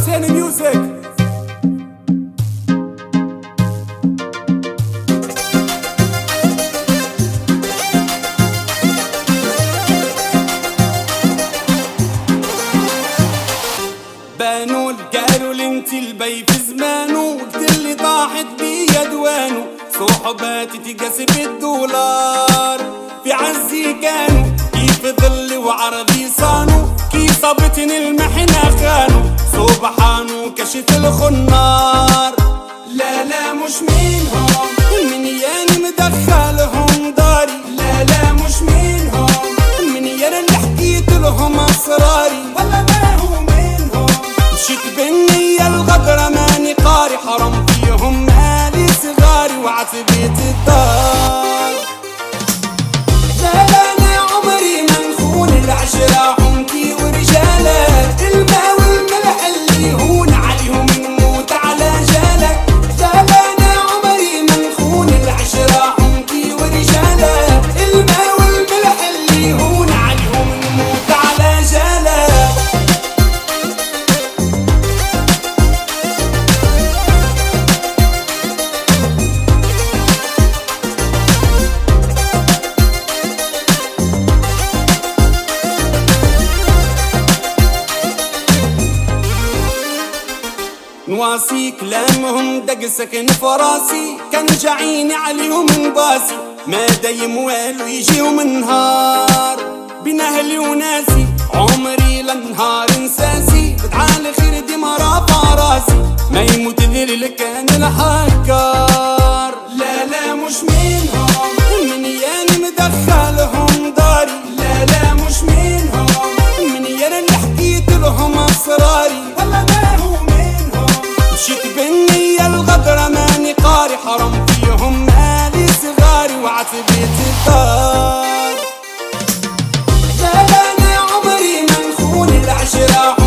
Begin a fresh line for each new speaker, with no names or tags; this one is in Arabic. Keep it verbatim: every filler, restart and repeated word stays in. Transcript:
حسين ميوزك. بانوا قالوا لي انت البي في زمانه، قلت اللي طاحت بيا دوانه، صحباتي تقاس بالدولار في عزي كانوا، كيف ظلي وعرضي صانوا، كيف صابتني المحنة خانوا، سبحانه كشف الخنار. لا لا مش منهم، من ياني مدخلهم داري، لا لا مش منهم، من يانا اللي حكيت لهم اسراري، والله ما هو منهم، مشيت بالنية الغدرة ماني قاري، حرام فيهم مالي صغاري وعتبيت الدار. لا لا انا عمري ما نخون العشرة حمكي ورجالك، الماء والملح اللي هون عليهم نموت على جالك. لا لا انا عمري ما نخون العشرة حمكي ورجالك، الماء والملح اللي هون عليهم نموت على جالك. نواسي كلامهم دق سكن فراسي، كان جعيني عليهم باسي، ما دايم والو يجيهم النهار بين اهلي وناسي، عمري لنهار انساسي، بدعالي خير ديما رافع راسي، ما يموت ذليل كان الحكار. لا لا مش منهم، من ياني مدخلهم داري، لا لا مش منهم، من يانا اللي حكيت لهم اسراري، والله ما هو منهم، مشيت بالنية الغدرة ماني قاري، حرام فيهم مالي صغاري وعتبيت الدار. لا لا انا عمري ما نخون العشرة